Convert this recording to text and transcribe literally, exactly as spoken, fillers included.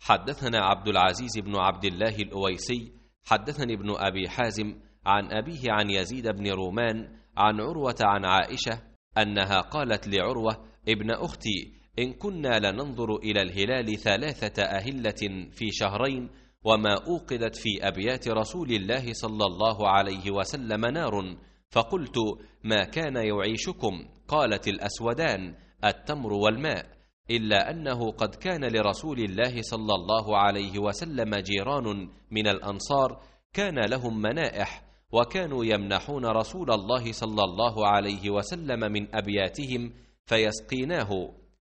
حدثنا عبد العزيز بن عبد الله الأويسي حدثني ابن أبي حازم عن أبيه عن يزيد بن رومان عن عروة عن عائشة أنها قالت لعروة ابن أختي: إن كنا لننظر إلى الهلال ثلاثة أهلة في شهرين وما أوقدت في أبيات رسول الله صلى الله عليه وسلم نار، فقلت: ما كان يعيشكم؟ قالت: الأسودان التمر والماء، إلا أنه قد كان لرسول الله صلى الله عليه وسلم جيران من الأنصار كان لهم منائح، وكانوا يمنحون رسول الله صلى الله عليه وسلم من أبياتهم فيسقيناه،